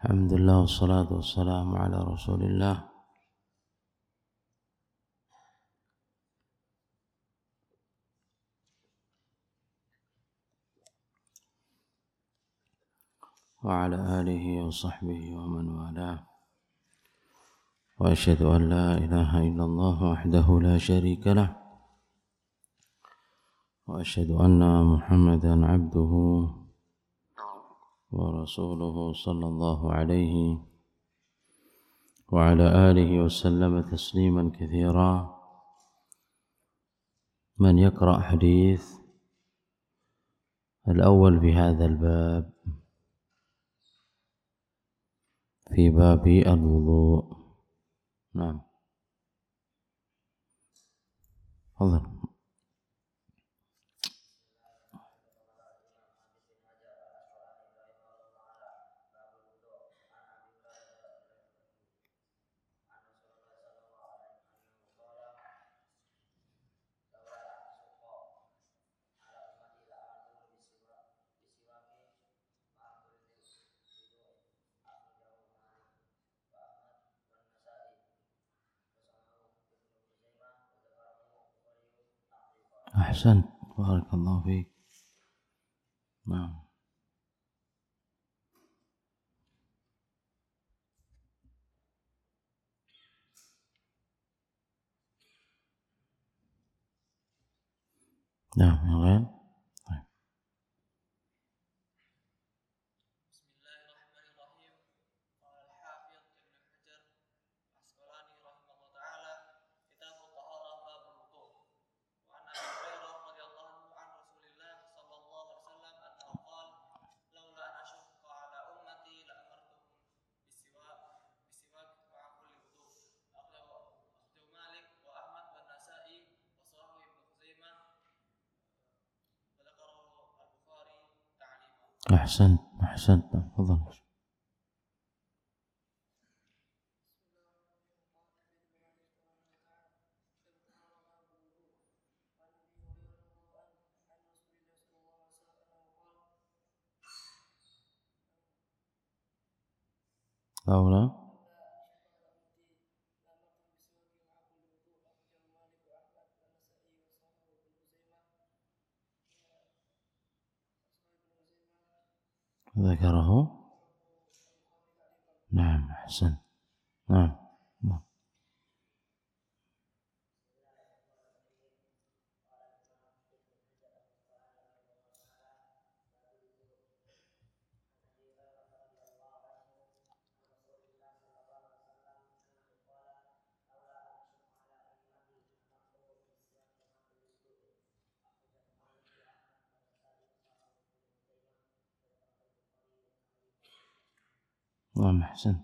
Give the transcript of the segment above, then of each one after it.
Alhamdulillah wassalatu wassalamu ala Rasulillah wa ala alihi wa sahbihi wa man walah. Wa asyhadu an la ilaha illallah wahdahu la syarika lah wa asyhadu anna Muhammadan abduhu wa rasuluhu sallallahu alaihi wa ala alihi wa sallama tasliman katsira. Man yaqra' hadith al-awwal fi hadha al-bab في باب الوضوء. نعم تفضل. أحسنت بارك الله فيك. نعم نعم yang lain. أحسنت تفضل. لولا ذكره. نعم أحسنت. نعم نعم أحسنت.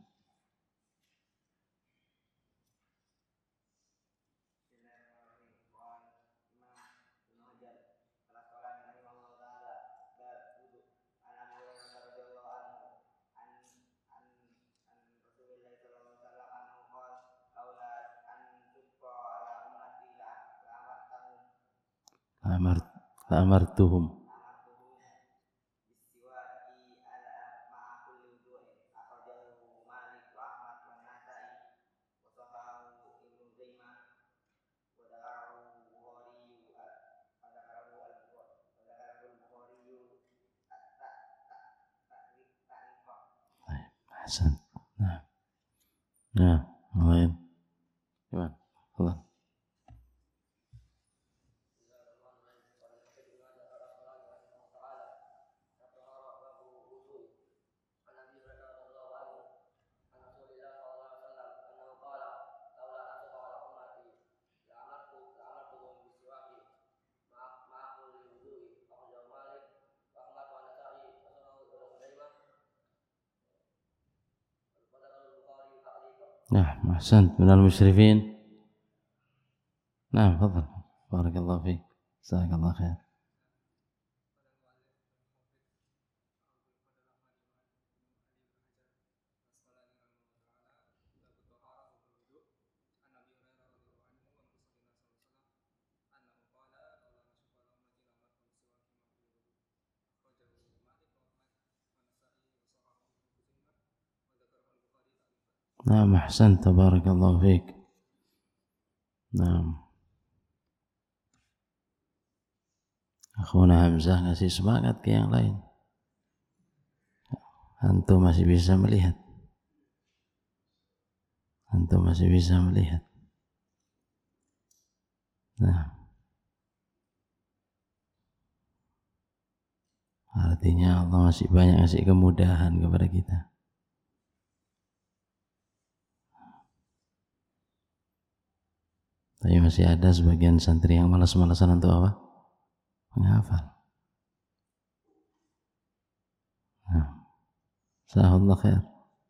لأمرتهم. أحسنت. نعم نعم yang lain. Gimana? Tafadhal. نعم أحسنت. من المشرفين. نعم تفضل بارك الله فيك جزاك الله خير. Naam, ahsan, tabarakallahu fiik. Naam. Akhuna Hamzah ngasih semangat ke yang lain. Antum masih bisa melihat. Antum masih bisa melihat. Nah, artinya Allah masih banyak ngasih kemudahan kepada kita. Tapi masih ada sebagian santri yang malas-malasan untuk apa? Menghafal. Nah, Jazakallahu khair.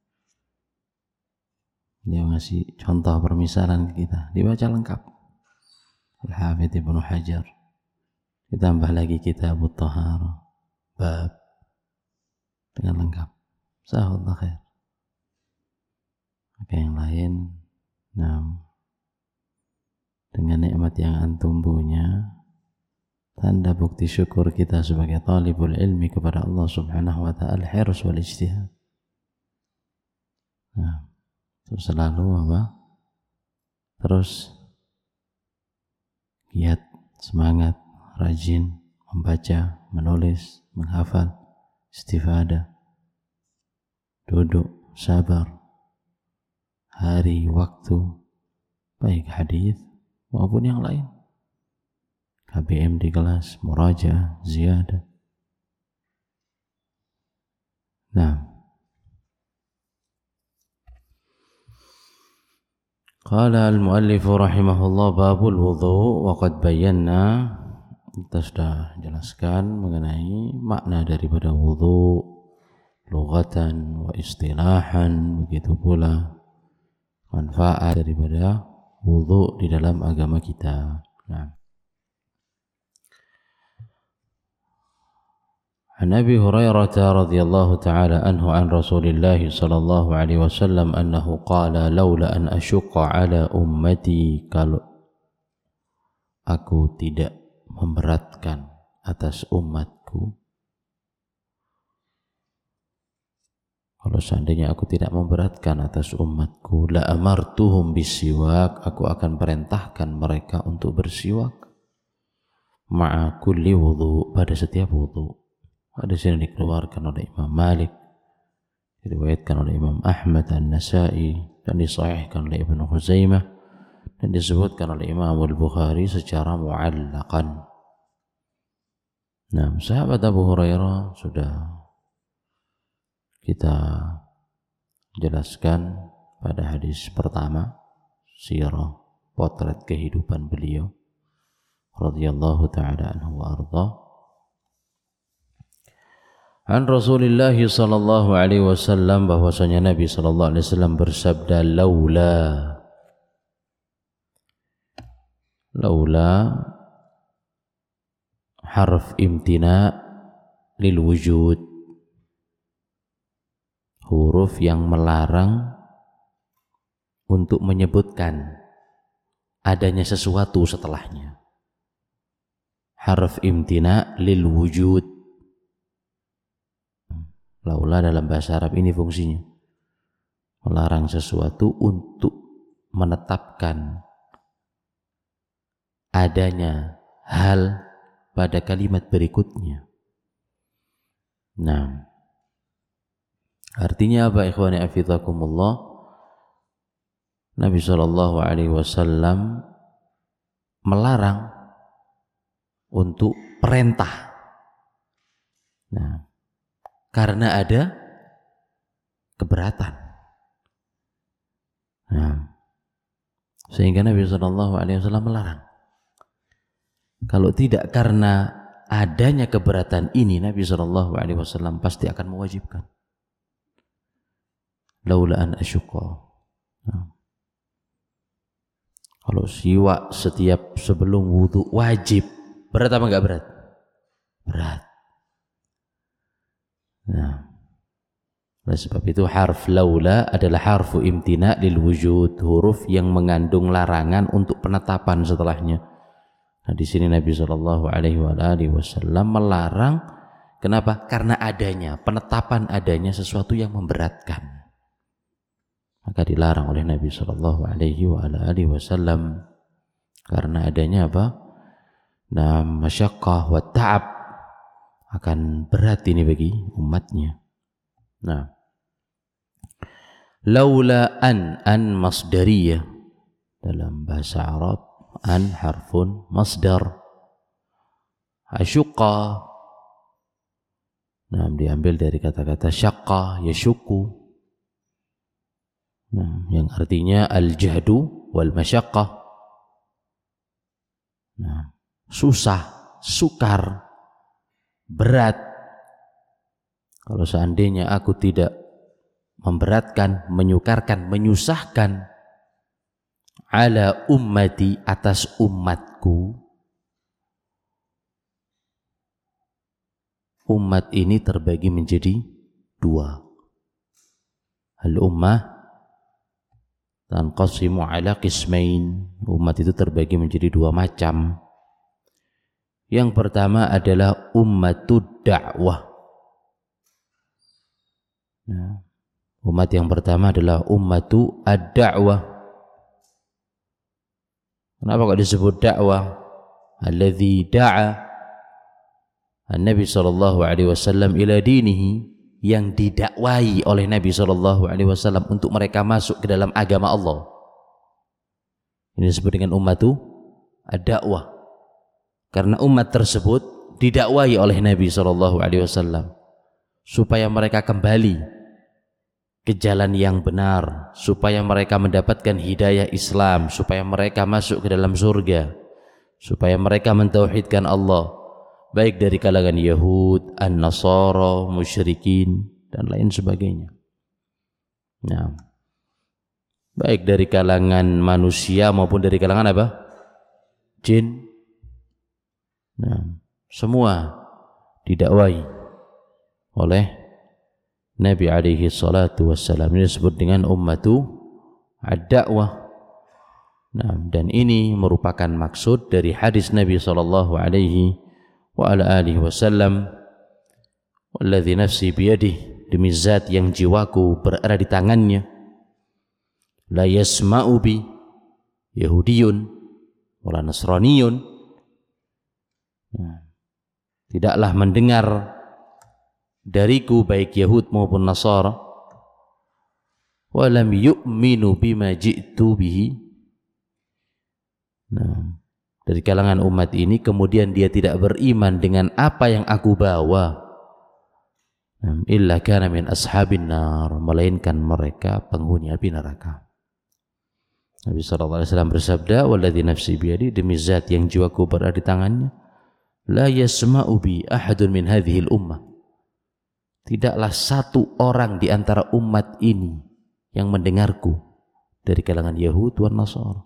Dia ngasih contoh permisalan ke kita, dibaca lengkap. Al-Hafidz Ibnu Hajar. Ditambah lagi kitab At-Taharah, bab dengan lengkap. Jazakallahu khair. Maka yang lain, nah, dengan nikmat yang antum punya, tanda bukti syukur kita sebagai talibul ilmi kepada Allah Subhanahu wa ta'ala, al-hirs wal ijtihad. Nah, itu selalu apa? Terus giat, semangat, rajin membaca, menulis, menghafal, istifadah, duduk, sabar, hari, waktu, baik hadis maupun yang lain. KBM di kelas, murajaah, ziyadah. Nah, qala al-muallif rahimahullah babul wudhu, wa qad bayyana, kita sudah jelaskan mengenai makna daripada wudhu lughatan wa istilahan, begitu pula manfaat daripada wudhu di dalam agama kita. Nah, An Abi Hurairah radhiyallahu ta'ala anhu an Rasulillah sallallahu alaihi wasallam annahu qala laula an asyqa ala ummati, kalau aku tidak memberatkan atas umatku, kalau seandainya aku tidak memberatkan atas umatku, la amartuhum bisiwak, aku akan perintahkan mereka untuk bersiwak ma'a kulli wudu, pada setiap wudu. Hadis ini dikeluarkan oleh Imam Malik, diriwayatkan oleh Imam Ahmad An-Nasai, dan disahihkan oleh Ibnu Khuzaimah, dan disebutkan oleh Imam Al-Bukhari secara mu'allaqan. Nah, sahabat Abu Hurairah sudah kita jelaskan pada hadis pertama, sirah, potret kehidupan beliau radhiyallahu ta'ala anhu wa ardhah. An Rasulillah sallallahu alaihi wasallam, bahwasanya Nabi sallallahu alaihi wasallam bersabda, laula harf imtina lil wujud, huruf yang melarang untuk menyebutkan adanya sesuatu setelahnya. Harf imtina lil wujud. Laula dalam bahasa Arab ini fungsinya melarang sesuatu untuk menetapkan adanya hal pada kalimat berikutnya. Nah, artinya apa ikhwani afizakumullah? Nabi sallallahu alaihi wasallam melarang untuk perintah. Nah, karena ada keberatan. Nah, sehingga Nabi sallallahu alaihi wasallam melarang. Kalau tidak karena adanya keberatan ini, Nabi sallallahu alaihi wasallam pasti akan mewajibkan. Laula an asyqa. Nah, kalau siwak setiap sebelum wudu wajib, berat apa enggak berat? Berat. Nah, oleh sebab itu harf laula adalah harfu imtina lil wujud, huruf yang mengandung larangan untuk penetapan setelahnya. Nah, di sini Nabi sallallahu alaihi wasallam melarang. Kenapa? Karena adanya penetapan adanya sesuatu yang memberatkan. maka dilarang oleh Nabi sallallahu alaihi wasallam karena adanya apa? Nah, masyaqqah wa ta'ab, akan berat ini bagi umatnya. Nah, laula an masdariyah, dalam bahasa Arab an harfun masdar, asyqa, nah diambil dari kata-kata syaqqa yashukku, nah yang artinya al-jahdu wal masyaqqah, nah susah, sukar, berat. Kalau seandainya aku tidak memberatkan, menyukarkan, menyusahkan ala ummati, atas umatku, umat ini terbagi menjadi dua. Al-ummah tanqasimu ala qismain, umat itu terbagi menjadi dua macam. Yang pertama adalah ummatud da'wah. Nah, umat yang pertama adalah ummatu ad-da'wah. Kenapa kok disebut dakwah? Alladzi da'a An-Nabi sallallahu alaihi wasallam ila dinihi, yang didakwai oleh Nabi sallallahu alaihi wasallam untuk mereka masuk ke dalam agama Allah. Ini disebut dengan ummatu ad-da'wah. Karena umat tersebut didakwai oleh Nabi sallallahu alaihi wasallam supaya mereka kembali ke jalan yang benar, supaya mereka mendapatkan hidayah Islam, supaya mereka masuk ke dalam surga, supaya mereka mentauhidkan Allah, baik dari kalangan Yahud, An-Nasara, musyrikin, dan lain sebagainya. Nah, baik dari kalangan manusia maupun dari kalangan apa? Jin. Nah, semua didakwai oleh Nabi alaihi salatu wassalam. Ini disebut dengan ummatu ad-da'wah. Nah, dan ini merupakan maksud dari hadis Nabi sallallahu alaihi wa ala alihi wasallam, walladzi nafsi biyadihi, demi zat yang jiwaku berada di tangannya, la yasma'u bi yahudiyun wala nasraniyun, nah, tidaklah mendengar dariku baik Yahud maupun Nasara, walam yu'minu bima ji'tu bihi, nah, dari kalangan umat ini kemudian dia tidak beriman dengan apa yang aku bawa, illa kana min ashabin nar, melainkan mereka penghuni api neraka. Nabi SAW bersabda, walladzi nafsi biyadi, demi zat yang jiwaku berada di tangannya, la yasma'u bi ahadun min hadhil ummah, tidaklah satu orang di antara umat ini yang mendengarku dari kalangan Yahud dan Nasara.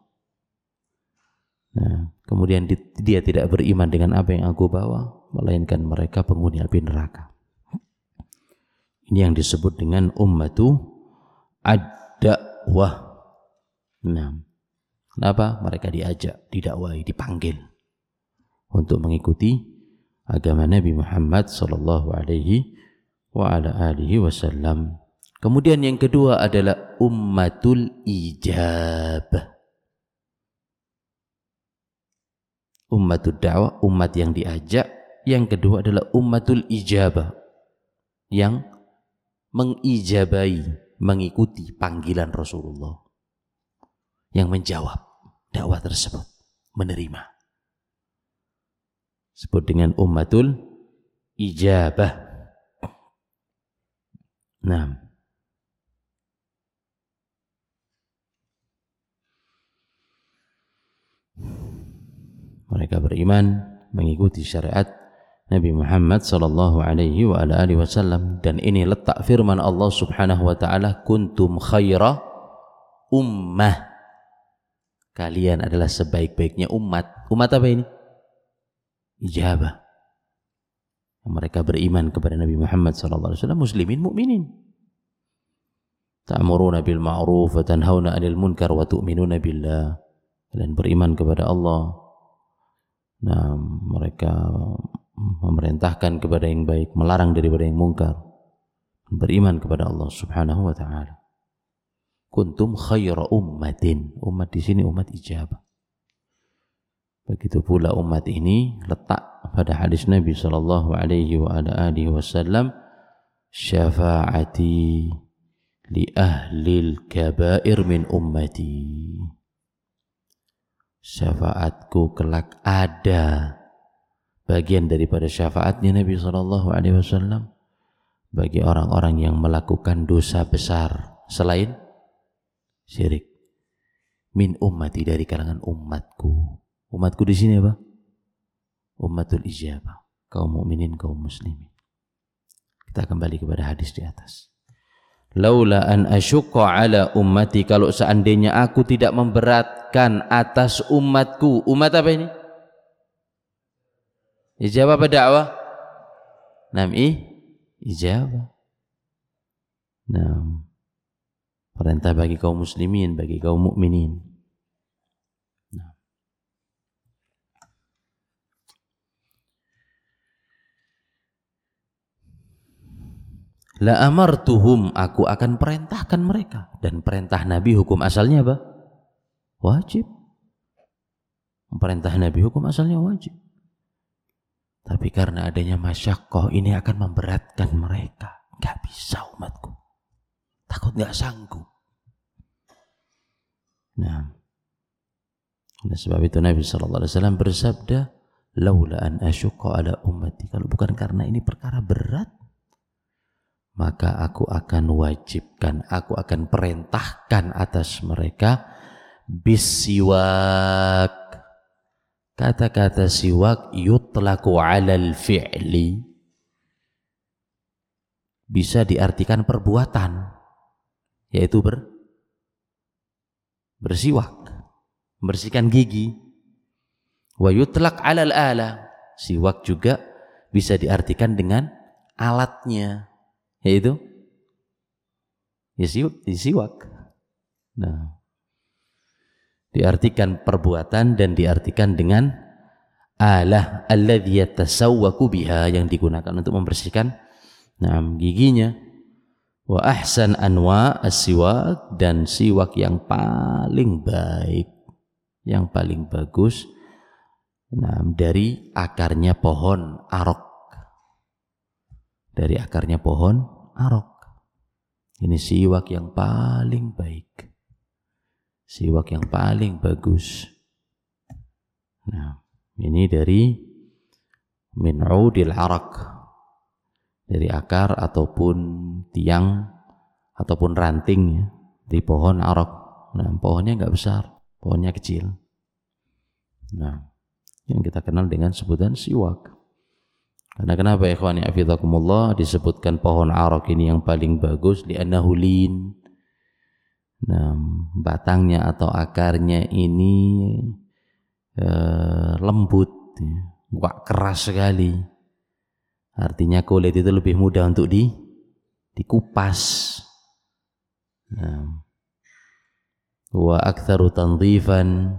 Nah, kemudian dia tidak beriman dengan apa yang aku bawa, melainkan mereka penghuni api neraka. Ini yang disebut dengan ummatu ad-da'wah. Nah, kenapa? Mereka diajak, didakwai, dipanggil untuk mengikuti agama Nabi Muhammad sallallahu alaihi wa ala alihi wasallam. Kemudian yang kedua adalah ummatul ijabah. Ummatul da'wah, umat yang diajak. Yang kedua adalah ummatul ijabah, yang mengijabai, mengikuti panggilan Rasulullah, yang menjawab dakwah tersebut, menerima. Sebut dengan ummatul ijabah. Nah, mereka beriman, mengikuti syariat Nabi Muhammad sallallahu alaihi wa ala alihi wasallam, dan ini letak firman Allah Subhanahu wa taala, kuntum khaira ummah, kalian adalah sebaik-baiknya umat. Umat apa ini? Ijabah. Mereka beriman kepada Nabi Muhammad sallallahu alaihi wasallam, muslimin, mukminin. Ta'muruna bil ma'ruf wa tanhauna 'anil munkar wa tu'minuna billah. Dan beriman kepada Allah. Nah, mereka memerintahkan kepada yang baik, melarang daripada yang mungkar. Beriman kepada Allah Subhanahu wa taala. kuntum khaira ummatin. Umat di sini umat ijabah. Begitu pula umat ini letak pada hadis Nabi sallallahu alaihi wasallam, syafaati li ahlil kabair min ummati. Syafaatku kelak ada, bagian daripada syafaatnya Nabi sallallahu alaihi wasallam bagi orang-orang yang melakukan dosa besar selain syirik. Min ummati, dari kalangan umatku. Umatku di sini apa? Ummatul ijabah, kaum mukminin, kaum muslimin. Kita kembali kepada hadis di atas. Laula an asyqa ala ummati, kalau seandainya aku tidak memberatkan atas umatku. Umat apa ini? Ijabah apa dakwah? Ijabah. Nah, perintah bagi kaum muslimin, bagi kaum mukminin. Nah. La amartuhum, aku akan perintahkan mereka. Dan perintah Nabi hukum asalnya apa? Wajib. Perintah Nabi hukum asalnya wajib. Tapi karena adanya masyaqqah, ini akan memberatkan mereka. Gak bisa umatku. Takut gak sanggup. Nah, oleh sebab itu Nabi SAW bersabda, laula an asyqa ala ummati, kalau bukan karena ini perkara berat, maka aku akan wajibkan, aku akan perintahkan atas mereka bisiwak. Kata-kata siwak yutlaqu 'alal fi'li, bisa diartikan perbuatan, yaitu bersiwak, membersihkan gigi. Wa yutlaq 'alal ala, siwak juga bisa diartikan dengan alatnya, yaitu siwak. Nah, diartikan perbuatan dan diartikan dengan alah alladhi yatasawwaku biha, yang digunakan untuk membersihkan giginya. Wa ahsan anwa as-siwak, dan siwak yang paling baik, yang paling bagus, dari akarnya pohon arok. Dari akarnya pohon arok. Ini siwak yang paling baik, siwak yang paling bagus. Nah, ini dari min udil arak, dari akar ataupun tiang ataupun ranting ya, di pohon arak. Nah, pohonnya enggak besar, pohonnya kecil. Nah, yang kita kenal dengan sebutan siwak. Karena kenapa ya ikhwani afidakumullah disebutkan pohon arak ini yang paling bagus? Li'annahu lin. Nah, batangnya atau akarnya ini lembut, enggak keras sekali. Artinya kulit itu lebih mudah untuk dikupas. Nah, wa aktsaru tanzifan,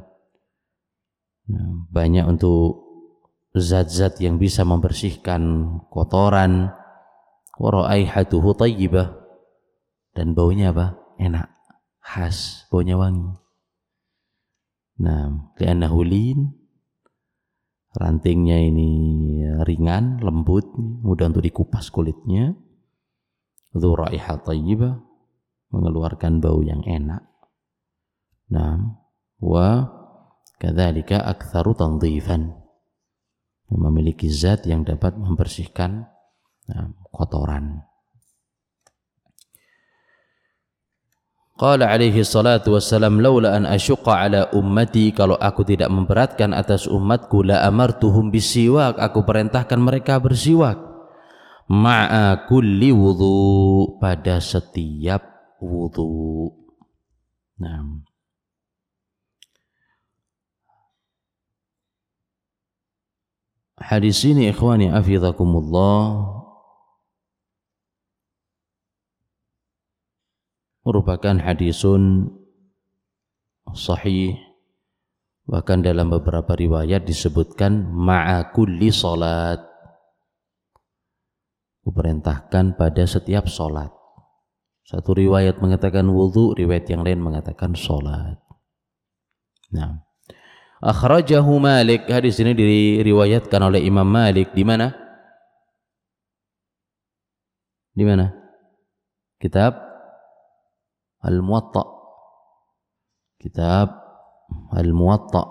banyak untuk zat-zat yang bisa membersihkan kotoran. Wa raihatuhu thayyibah, dan baunya apa? Enak, khas, baunya wangi. Nah, li'annahu lin, rantingnya ini ringan, lembut, mudah untuk dikupas kulitnya. Dzu raihah thayyibah, mengeluarkan bau yang enak. Nah, wa kadzalika aktsaru tanzifan, memiliki zat yang dapat membersihkan kotoran. Qala alaihi salatu wassalam, laula an asyqa ala ummati, kalau aku tidak memberatkan atas umatku, la amartuhum bisiwak, aku perintahkan mereka bersiwak. Ma'a kulli wudu, pada setiap wudu. Nah, hadis ini ikhwani afidakumullah merupakan hadisun sahih, bahkan dalam beberapa riwayat disebutkan ma'a kulli salat, kuperintahkan pada setiap salat. Satu riwayat mengatakan wudu, riwayat yang lain mengatakan salat. Nah, akhrajahu Malik, hadis ini diriwayatkan oleh Imam Malik di mana? Di mana? Kitab Al-Muwatta. Kitab Al-Muwatta.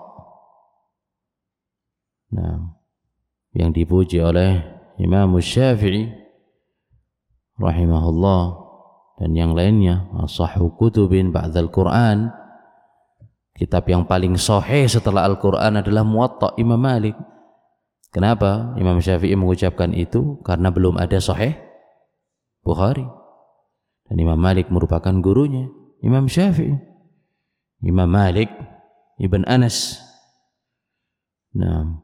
Nah, yang dipuji oleh Imam Syafi'i rahimahullah dan yang lainnya, asahhu kutubin ba'dal Qur'an. Kitab yang paling sahih setelah Al-Qur'an adalah Muwatta Imam Malik. Kenapa Imam Syafi'i mengucapkan itu? Karena belum ada sahih Bukhari. Dan Imam Malik merupakan gurunya Imam Syafi'i, Imam Malik Ibn Anas. Nah,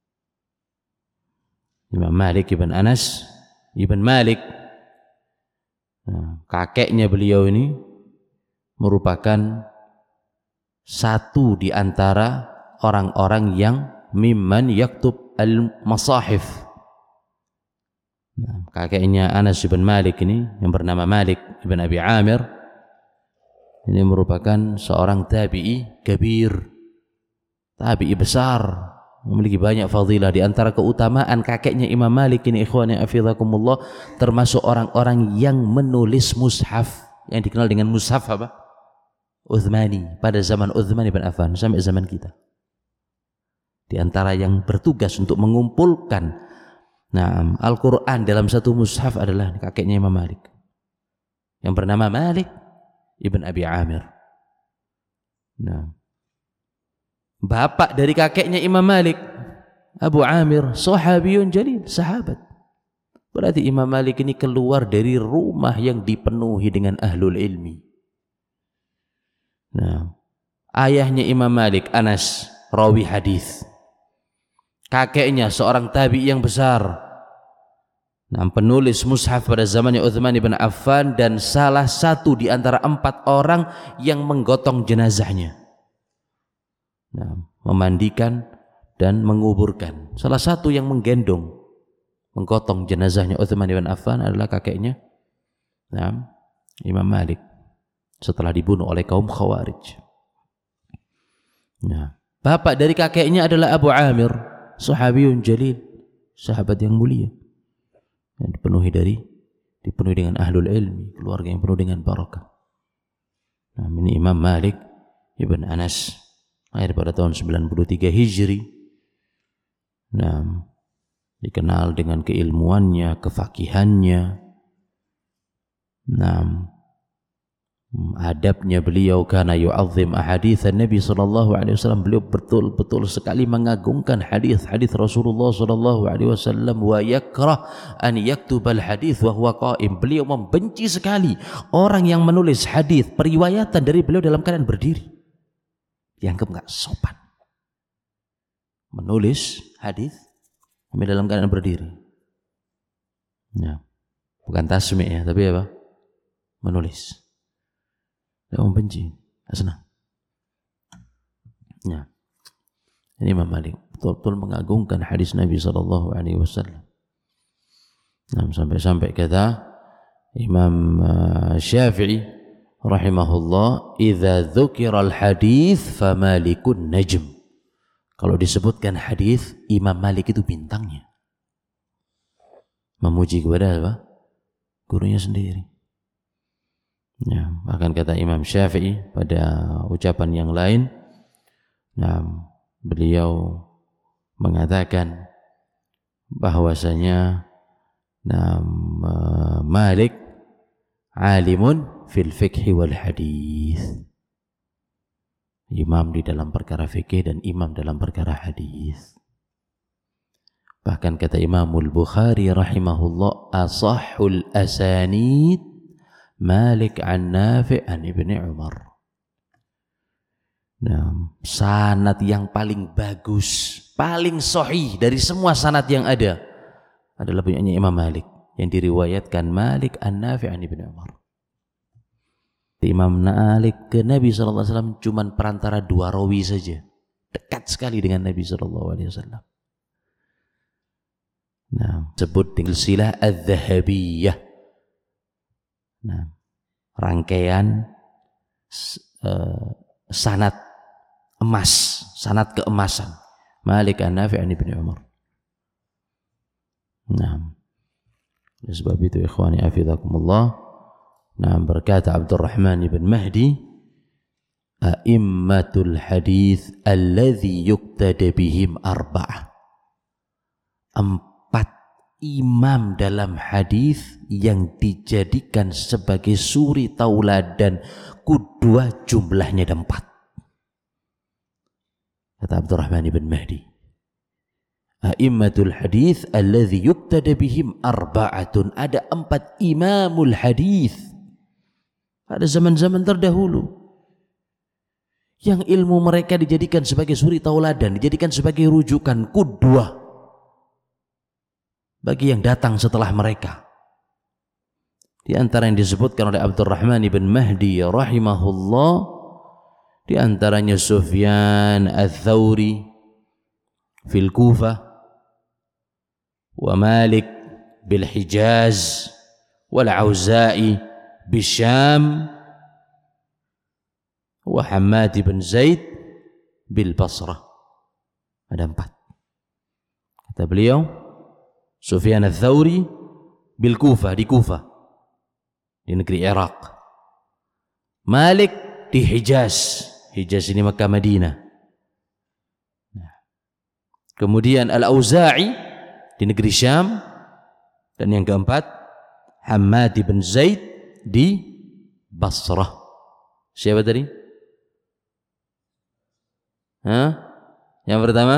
Imam Malik Ibn Anas Ibn Malik, nah, kakeknya beliau ini merupakan satu di antara orang-orang yang mimman yaktub al-masahif. Nah, kakeknya Anas Ibn Malik ini yang bernama Malik Ibn Abi Amir ini merupakan seorang tabi'i kabir, tabi'i besar, memiliki banyak fadilah. Di antara keutamaan kakeknya Imam Malik ini, ikhwani hafizakumullah, termasuk orang-orang yang menulis mushaf yang dikenal dengan mushaf apa? Uthmani, pada zaman Uthman ibn Affan sampai zaman kita. Di antara yang bertugas untuk mengumpulkan Al-Quran dalam satu mushaf adalah kakeknya Imam Malik yang bernama Malik Ibn Abi Amir. Nah, bapak dari kakeknya Imam Malik, Abu Amir, sahabiyun jalil, sahabat. Berarti Imam Malik ini keluar dari rumah yang dipenuhi dengan ahlul ilmi. Nah, ayahnya Imam Malik, Anas, rawi hadis. Kakeknya seorang tabi'i yang besar. Nah, penulis mushaf pada zamannya Uthman ibn Affan dan salah satu di antara 4 orang yang menggotong jenazahnya. Nah, memandikan dan menguburkan. Salah satu yang menggendong, menggotong jenazahnya Uthman ibn Affan adalah kakeknya Imam Malik setelah dibunuh oleh kaum Khawarij. Nah, bapak dari kakeknya adalah Abu Amir, sahabiyun jalil, sahabat yang mulia, yang dipenuhi dengan ahlul ilmi, keluarga yang penuh dengan barakah. Nah, ini Imam Malik Ibn Anas, lahir pada tahun 93 Hijri. Nah, dikenal dengan keilmuannya, kefakihannya. Nah, adabnya beliau, kana yu'azzim ahaditsan Nabi sallallahu alaihi wasallam, beliau betul-betul sekali mengagungkan hadis-hadis Rasulullah sallallahu alaihi wasallam, wa yakrah an yaktubal hadis wa huwa qa'im. Beliau membenci sekali orang yang menulis hadis periwayatan dari beliau dalam keadaan berdiri. Dianggap enggak sopan. Menulis hadis dalam keadaan berdiri. Ya, bukan tasmi' ya, tapi apa? Menulis. Dia membenci, tidak senang. Ya. Ini Imam Malik betul-betul mengagungkan hadis Nabi sallallahu alaihi wasallam. Nah, sampai-sampai kata Imam Syafi'i rahimahullah, "Idza dzukira al-hadits fa Malikun najm." Kalau disebutkan hadis, Imam Malik itu bintangnya. Memuji kepada apa? Gurunya sendiri. Ya, bahkan kata Imam Syafi'i pada ucapan yang lain, beliau mengatakan bahwasanya Malik alimun fil fiqhi wal hadis, imam di dalam perkara fikih dan imam dalam perkara hadis. Bahkan kata Imamul Bukhari rahimahullah, asahhul asanid Malik an Nafi' an Ibni Umar. Nah, sanad yang paling bagus, paling sahih dari semua sanad yang ada adalah punyanya Imam Malik, yang diriwayatkan Malik an Nafi' an Ibni Umar. Imam Malik ke Nabi SAW cuma perantara 2 rawi saja, dekat sekali dengan Nabi SAW. Nah, sebut dengan silsilah adz-dzahabiyah. Nah, rangkaian sanad emas, sanad keemasan. Malik an-Nafi' an Ibnu Umar. Nah, oleh sebab itu ikhwani hafizakumullah, nah berkata Abdurrahman ibn Mahdi, a'immatul hadits alladhi yuqtada bihim arba'ah. 4 imam dalam hadis yang dijadikan sebagai suri tauladan qudwah, jumlahnya ada 4. Kata Abdurrahman ibn Mahdi, a'immatul hadits alladhi yuqtada bihim arba'atun. Ada 4 imamul hadis pada zaman-zaman terdahulu yang ilmu mereka dijadikan sebagai suri tauladan, dijadikan sebagai rujukan qudwah bagi yang datang setelah mereka. Di antara yang disebutkan oleh Abdurrahman ibn Mahdi rahimahullah, di antaranya Sufyan ats-Tsauri fil Kufah, wa Malik bil Hijaz, wal Auza'i bil Syam, wa Hammad bin Zaid bil Basrah. Ada 4. Kata beliau, Sufyan ats-Tsauri bil Kufah, di Kufah, di negeri Irak. Malik di Hijaz, Hijaz ini Makkah Madinah. Kemudian Al-Auza'i di negeri Syam, dan yang keempat Hammad bin Zaid di Basrah. Siapa tadi? Yang pertama,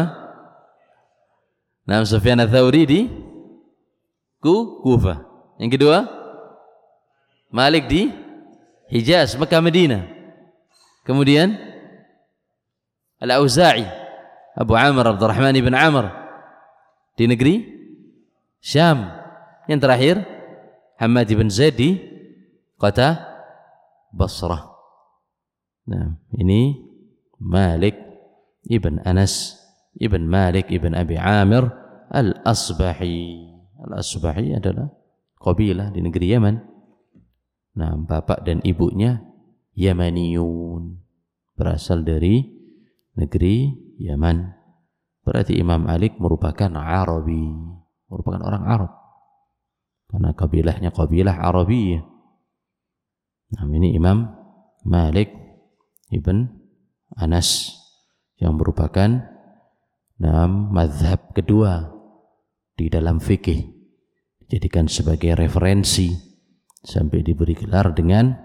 Naam Sufyan ats-Tsauri di Kufah. Yang kedua, Malik di Hijaz, Makkah Madinah. Kemudian Al-Auza'i Abu Amr Abdurrahman ibn Amr di negeri Syam. Yang terakhir Hammad bin Zaid di kota Basrah. Nah, ini Malik ibn Anas ibn Malik ibn Abi Amir Al-Asbahi. Al-Asbahi adalah kabilah di negeri Yaman. Nah, bapak dan ibunya Yamaniyun, berasal dari negeri Yaman. Berarti Imam Malik merupakan Arabi, merupakan orang Arab, karena kabilahnya kabilah Arabiyah. Nah, ini Imam Malik ibn Anas yang merupakan mazhab kedua di dalam fikih, dijadikan sebagai referensi sampai diberi gelar dengan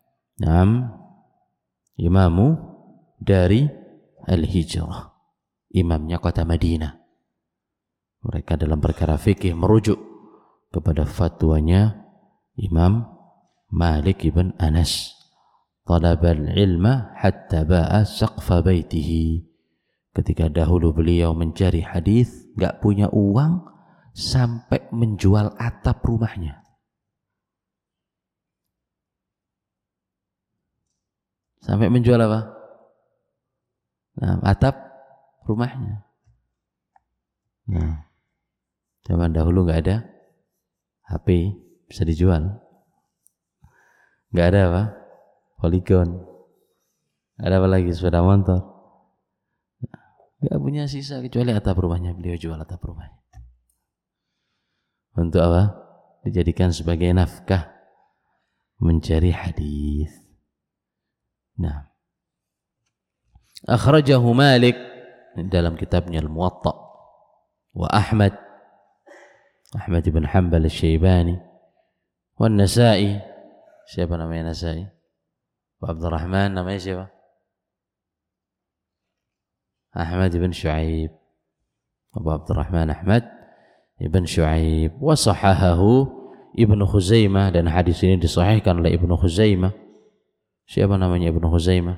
imamu dari Al-Hijrah, imamnya kota Madinah. Mereka dalam perkara fikih merujuk kepada fatwanya Imam Malik ibn Anas, talabal ilma hatta ba'a saqfa baitihi. Ketika dahulu beliau mencari hadis, enggak punya uang sampai menjual atap rumahnya. Sampai menjual apa? Nah, atap rumahnya. Nah, zaman dahulu enggak ada HP bisa dijual. Enggak ada apa? Polygon. Ada apa lagi? Sepeda motor. Enggak punya sisa kecuali atap rumahnya. Beliau jual atap rumahnya. Untuk apa? Dijadikan sebagai nafkah mencari hadis. Nah, akhrajahu Malik dalam kitabnya Al-Muwatta, wa Ahmad ibn Hanbal Asy-Syaibani, wa An-Nasa'i. Siapa namanya Nasa'i? Wa Abdurrahman namanya siapa? Ahmad ibn Syuaib. Abu Abdurrahman Ahmad ibn Syuaib. Wa sahahahu Ibnu Khuzaimah, dan hadis ini disahihkan oleh Ibnu Khuzaimah. Siapa namanya Ibnu Khuzaimah?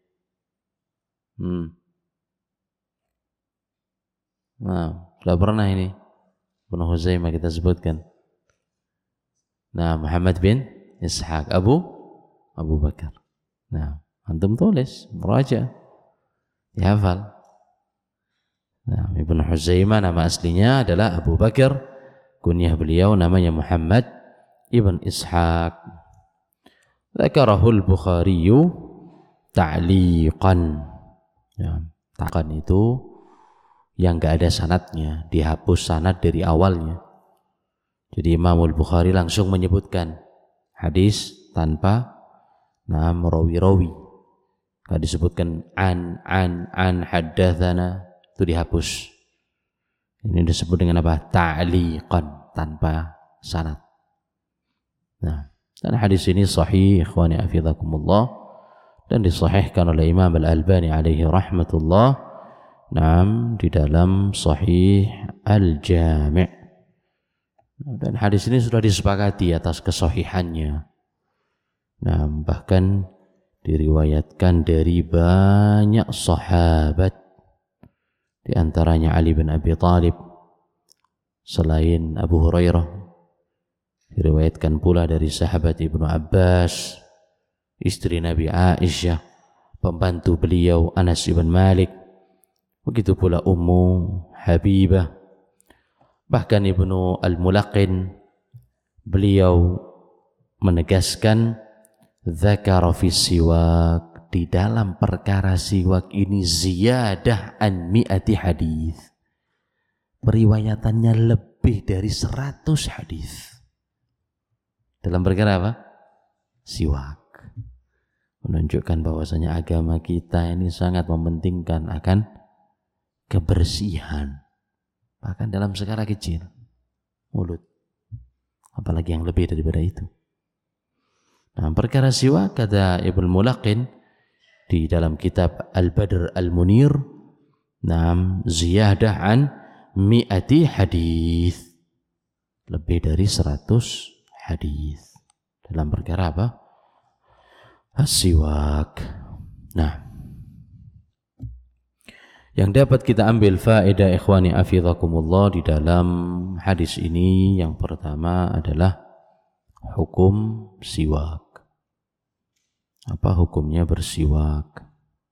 Nah, sudah pernah ini Ibnu Khuzaimah kita sebutkan. Nah, Muhammad bin Ishaq Abu Bakar. Nah, antum tulis, meraja, dihafal. Nah, Ibnu Khuzaimah nama aslinya adalah Abu Bakar, kunyah beliau namanya Muhammad ibn Ishaq. Dzakarahul Bukhari ta'liqan. Ya, ta'liqan itu yang enggak ada sanadnya, dihapus sanad dari awalnya. Jadi Imamul Bukhari langsung menyebutkan hadis tanpa rawi-rawi. Enggak disebutkan an haddatsana, itu dihapus. Ini disebut dengan apa? Ta'liqan, tanpa sanad. Nah, dan hadis ini sahih ikhwani afidakumullah, dan disahihkan oleh Imam Al-Albani alaihi rahmatullah, di dalam Sahih Al-Jami'. Dan hadis ini sudah disepakati atas kesahihannya. Bahkan diriwayatkan dari banyak sahabat, di antaranya Ali bin Abi Thalib, selain Abu Hurairah. Diriwayatkan pula dari sahabat Ibnu Abbas, istri Nabi Aisyah, pembantu beliau Anas bin Malik, begitu pula Ummu Habibah. Bahkan Ibnu Al-Mulaqin, beliau menegaskan dzakara fi siwak, di dalam perkara siwak ini ziyadah an mi'ati hadis, periwayatannya lebih dari 100 hadis dalam perkara apa? Siwak. Menunjukkan bahwasanya agama kita ini sangat mementingkan akan kebersihan, bahkan dalam skala kecil, mulut, apalagi yang lebih daripada itu. Perkara siwak, kata Ibnu Mulaqin di dalam kitab Al-Badr Al-Munir, ziyadah an mi'ati hadis, lebih dari 100 hadis dalam perkara apa? As-siwak. Yang dapat kita ambil faedah ikhwani afidakumullah di dalam hadis ini, yang pertama adalah hukum siwak. Apa hukumnya bersiwak?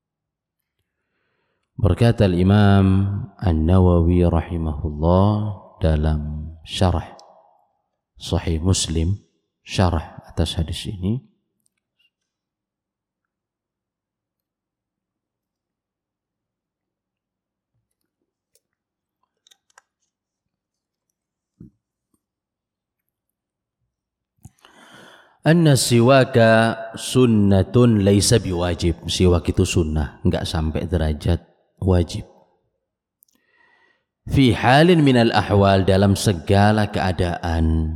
Berkata Imam An-Nawawi rahimahullah dalam syarah Sahih Muslim, syarah atas hadis ini, anna siwaka sunnatun laisa biwajib. Siwak itu sunnah, enggak sampai derajat wajib. Fi halin minal ahwal, dalam segala keadaan.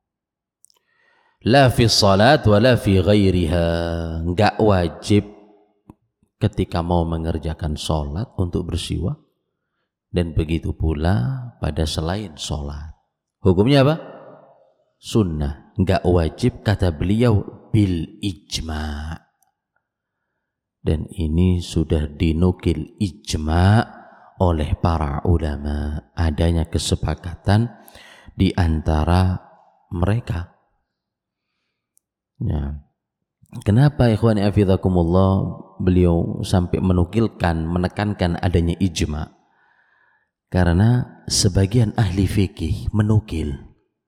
La fi salat wa la fi ghairiha, enggak wajib ketika mau mengerjakan salat untuk bersiwak, dan begitu pula pada selain salat. Hukumnya apa? Sunnah, enggak wajib, kata beliau, bil ijma'. Dan ini sudah dinukil ijma' oleh para ulama, adanya kesepakatan di antara mereka. Ya. Kenapa ikhwani afidakumullah beliau sampai menukilkan, menekankan adanya ijma'? Karena sebagian ahli fikih menukil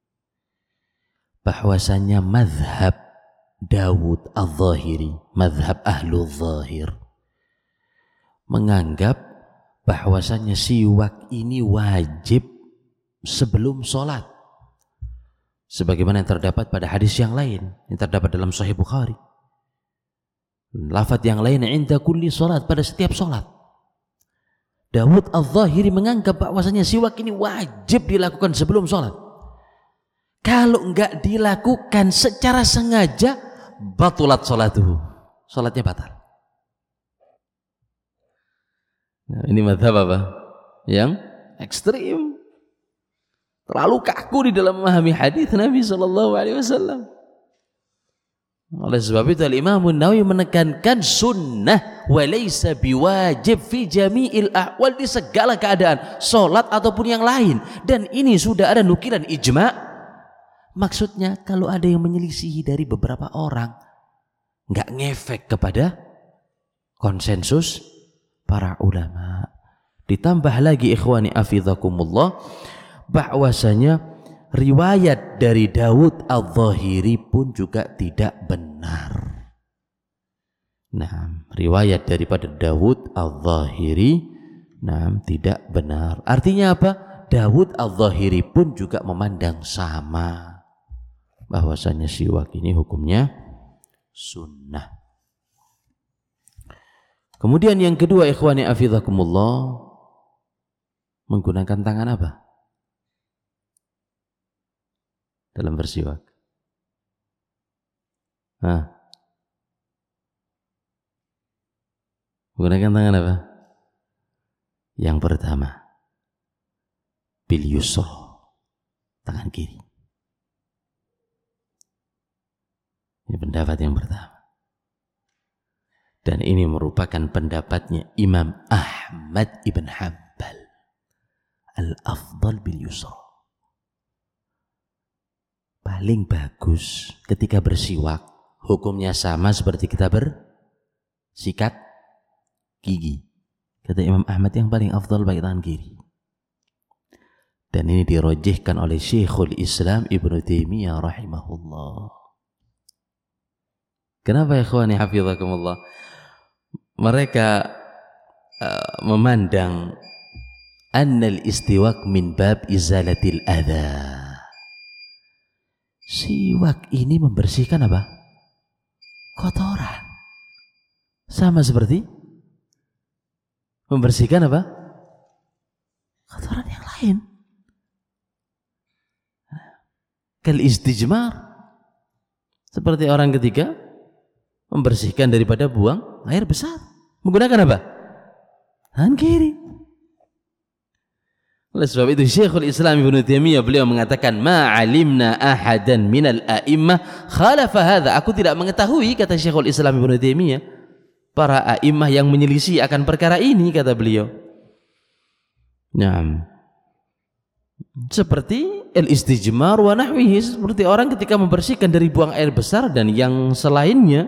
bahwasannya mazhab Dawud al-Zahiri, mazhab ahlu zahir, menganggap bahwasannya siwak ini wajib sebelum sholat, sebagaimana yang terdapat pada hadis yang lain yang terdapat dalam Sahih Bukhari. Lafaz yang lain, inda kulli sholat, pada setiap sholat. Dawud al-Zahiri menganggap bahwasannya siwak ini wajib dilakukan sebelum sholat. Kalau enggak dilakukan secara sengaja, batulat sholatuhu, sholatnya batal. Nah, ini mazhab apa? Yang ekstrim, terlalu kaku di dalam memahami hadis Nabi SAW. Oleh sebab itu Imam An-Nawawi menekankan sunnah wa laysa biwajib fi jami'il ahwal, di segala keadaan, sholat ataupun yang lain. Dan ini sudah ada nukilan ijma'. Maksudnya kalau ada yang menyelisihi dari beberapa orang, nggak ngefek kepada konsensus para ulama. Ditambah lagi ikhwani afidhakumullah, bahwasanya riwayat dari Daud al-Zahiri pun juga tidak benar. Nah, riwayat daripada Daud al-Zahiri tidak benar. Artinya apa? Daud al-Zahiri pun juga memandang sama, bahwasanya siwak ini hukumnya sunnah. Kemudian yang kedua, ikhwani afizakumullah, menggunakan tangan apa dalam bersiwak? Menggunakan tangan apa? Yang pertama, bil yusra, tangan kiri. Ini pendapat yang pertama. Dan ini merupakan pendapatnya Imam Ahmad ibn Hanbal. Al-afdal bil yusra. Paling bagus ketika bersiwak, hukumnya sama seperti kita bersikat gigi. Kata Imam Ahmad, yang paling afdal pakai tangan kiri. Dan ini dirojihkan oleh Syekhul Islam Ibnu Taimiyah rahimahullah. Kenapa ya ikhwani hafizakumullah? Mereka memandang annal istiwak min bab izalatil adha. Siwak ini membersihkan apa? Kotoran. Sama seperti membersihkan apa? Kotoran yang lain. Kal istijmar, seperti orang ketika membersihkan daripada buang air besar, menggunakan apa? Tangan kiri. Oleh sebab itu Syekhul Islam Ibnu Taimiyah beliau mengatakan, ma alimna ahadan minal a'immah khalafa hadza. Aku tidak mengetahui, kata Syekhul Islam Ibnu Taimiyah, para a'immah yang menyelisih akan perkara ini, kata beliau. Nah, seperti al-istijmar wa nahwihi, seperti orang ketika membersihkan dari buang air besar dan yang selainnya,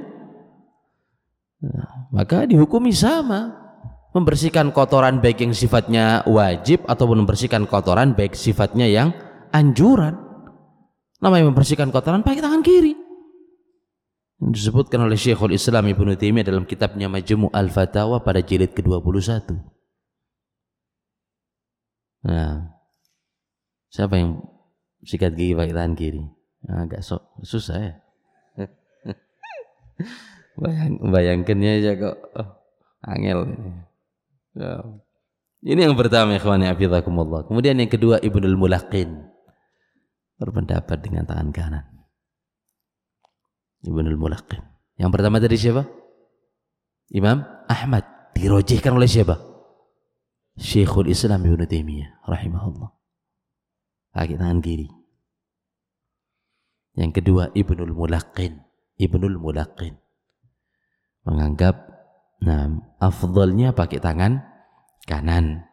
maka dihukumi sama. Membersihkan kotoran baik yang sifatnya wajib ataupun membersihkan kotoran baik sifatnya yang anjuran. Namanya membersihkan kotoran pakai tangan kiri. Disebutkan oleh Syekhul Islam Ibnu Taimiyah dalam kitabnya Majmu' al-Fatawa pada jilid ke-21. Nah, siapa yang sikat gigi pakai tangan kiri? Agak susah ya. Bayangkannya aja kok angel ini. Ya. Ini yang pertama ikhwani hafizakumullah. Kemudian yang kedua, Ibnul Mulaqin berpendapat dengan tangan kanan. Ibnul Mulaqin. Yang pertama tadi siapa? Imam Ahmad. Dirojihkan oleh siapa? Syekhul Islam Ibnu Taimiyah rahimahullah. Pakai tangan kiri. Yang kedua, Ibnul Mulaqin. Ibnul Mulaqin menganggap afdalnya pakai tangan kanan.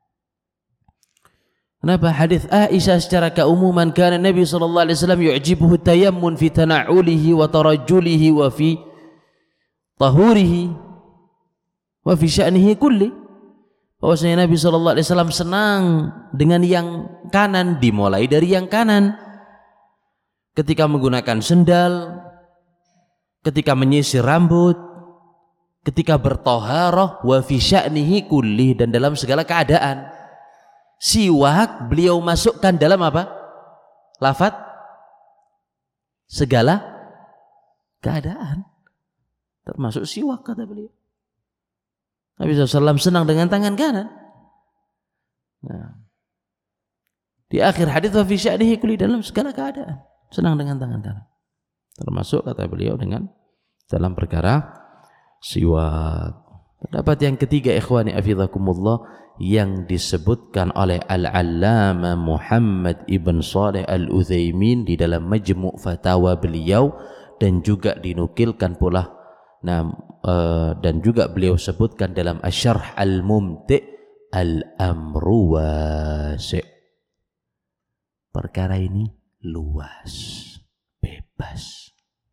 Kenapa? Hadis Aisyah secara keumuman, kana Nabi sallallahu alaihi wasallam yu'jibuhu tayammun fi tana'ulihi wa tarajjulihi wa fi tahurihi wa fi sya'nihi kulli. Bahwasanya Nabi sallallahu alaihi wasallam senang dengan yang kanan, dimulai dari yang kanan. Ketika menggunakan sendal, ketika menyisir rambut, ketika bertoharoh, wa fi sya'nihi kulli, dan dalam segala keadaan. Siwak beliau masukkan dalam apa? Lafaz segala keadaan, termasuk siwak, kata beliau. Nabi SAW senang dengan tangan kanan. Nah, di akhir hadis, wa fi sya'nihi kulli, dalam segala keadaan senang dengan tangan kanan, termasuk, kata beliau, dengan dalam perkara siwak. Pendapat yang ketiga ikhwani afizakumullah yang disebutkan oleh Al-Allamah Muhammad ibn Shalih Al-Utsaimin di dalam Majmu' Fatawa beliau, dan juga dinukilkan pula dan juga beliau sebutkan dalam Asy-Syarh Al-Mumti' Al-Amru Wasi'. Perkara ini luas, bebas.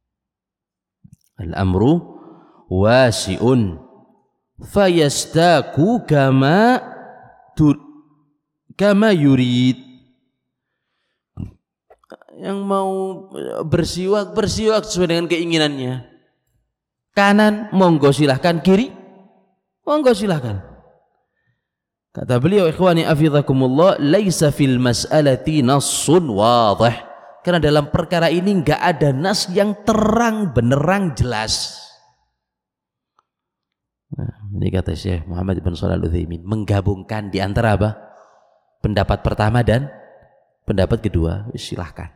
Al-amru wasi'un fayastaku kama yurid. Yang mau bersiwak sesuai dengan keinginannya. Kanan, monggo silahkan. Kiri, monggo silahkan. Kata beliau, ikhwani afidhakumullah, laisa fil mas'alati nassun wadih. Karena dalam perkara ini enggak ada nas yang terang benerang jelas. Nah, ini kata Syekh Muhammad bin Shalih Al-Utsaimin, menggabungkan di antara apa? Pendapat pertama dan pendapat kedua, silahkan.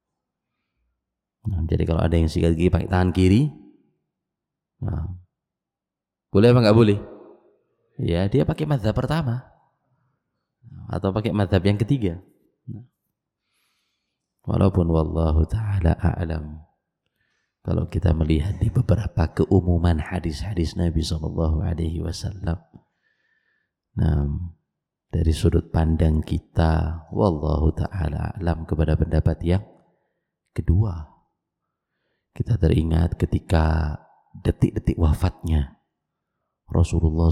Nah, jadi kalau ada yang sikat gigi pakai tangan kiri, nah, boleh apa enggak boleh? Ya, dia pakai mazhab pertama atau pakai mazhab yang ketiga. Walaupun wallahu ta'ala a'lam, kalau kita melihat di beberapa keumuman hadis-hadis Nabi SAW, nah, dari sudut pandang kita, wallahu ta'ala a'lam, kepada pendapat yang kedua, kita teringat ketika detik-detik wafatnya Rasulullah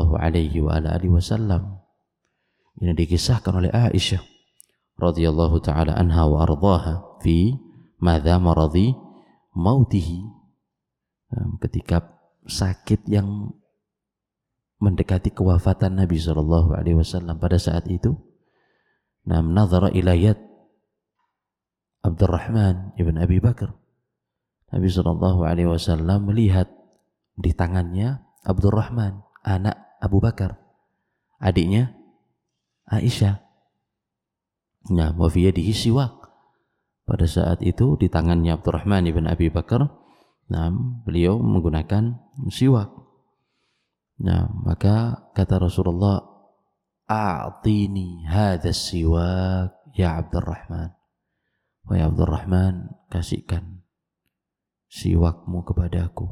SAW, ini dikisahkan oleh Aisyah radhiyallahu ta'ala anha wa ardhaha fi madza maradhi mautihi, ketika sakit yang mendekati kewafatan Nabi SAW pada saat itu, nazara ila yad Abdurrahman ibn Abi Bakar. Nabi SAW melihat di tangannya Abdurrahman, anak Abu Bakar, adiknya Aisyah. Nah, wa fi yadihi siwak. Pada saat itu di tangannya Abdurrahman ibn Abi Bakar, nah, beliau menggunakan siwak. Nah, maka kata Rasulullah, a'tini hadha siwak ya Abdurrahman. Wahai Abdurrahman, kasihkan siwakmu kepadaku.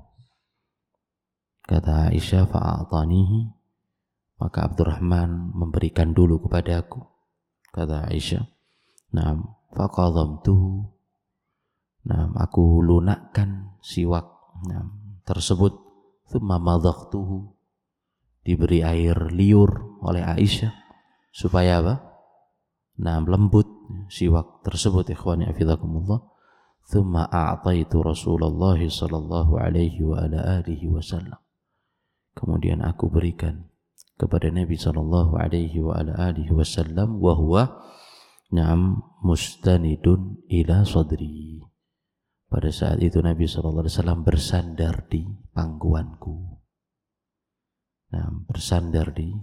Kata Aisyah, fa'atanihi, maka Abdurrahman memberikan dulu kepadaku. Kata Aisyah, nah, faqadhamtuhu, nah, aku lunakkan siwak, nah, tersebut. Tsumma madaqtuhu, diberi air liur oleh Aisyah supaya apa? Nah, lembut siwak tersebut, ikhwani afidhakumullah. Tsumma a'taitu Rasulullah sallallahu alaihi wa ala alihi wasallam, kemudian aku berikan kepada Nabi sallallahu alaihi wa ala alihi wasallam, wa huwa na'am mustanidun ila sadri. Pada saat itu Nabi sallallahu alaihi wasallam bersandar di pangkuanku. Nah, bersandar di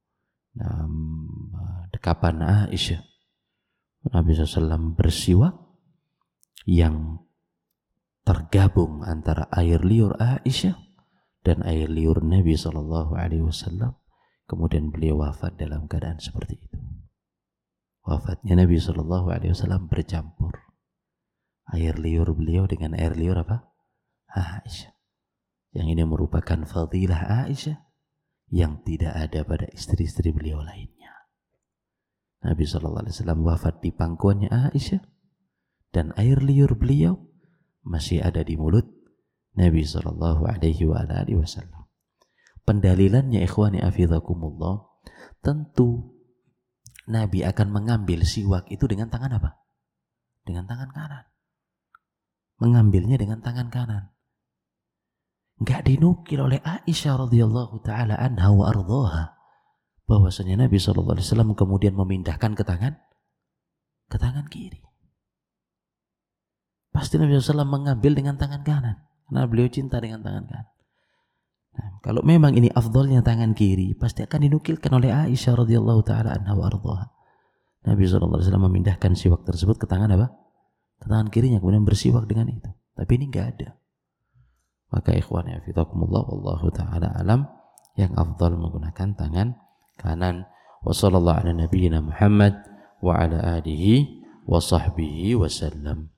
dekapan Aisyah. Nabi SAW bersiwak yang tergabung antara air liur Aisyah dan air liur Nabi SAW. Kemudian beliau wafat dalam keadaan seperti itu. Wafatnya Nabi SAW bercampur air liur beliau dengan air liur apa? Aisyah. Yang ini merupakan fadilah Aisyah yang tidak ada pada istri-istri beliau lainnya. Nabi SAW wafat di pangkuannya Aisyah, dan air liur beliau masih ada di mulut Nabi SAW. Pendalilannya, ikhwani afidhakumullah, tentu Nabi akan mengambil siwak itu dengan tangan apa? Dengan tangan kanan. Mengambilnya dengan tangan kanan. Enggak dinukil oleh Aisyah radhiyallahu taala anha wa ardhaha bahwasanya Nabi SAW kemudian memindahkan ke tangan kiri. Pasti Nabi SAW mengambil dengan tangan kanan karena beliau cinta dengan tangan kanan. Nah, kalau memang ini afdalnya tangan kiri, pasti akan dinukilkan oleh Aisyah radhiyallahu taala anha wa ardhaha. Nabi SAW memindahkan siwak tersebut ke tangan apa? Ke tangan kirinya, kemudian bersiwak dengan itu. Tapi ini enggak ada. Maka ikhwan fillah, wallahu ta'ala alam, yang afdal menggunakan tangan kanan. Wa sallallahu ala nabiyyina Muhammad wa ala alihi wa sahbihi wa sallam.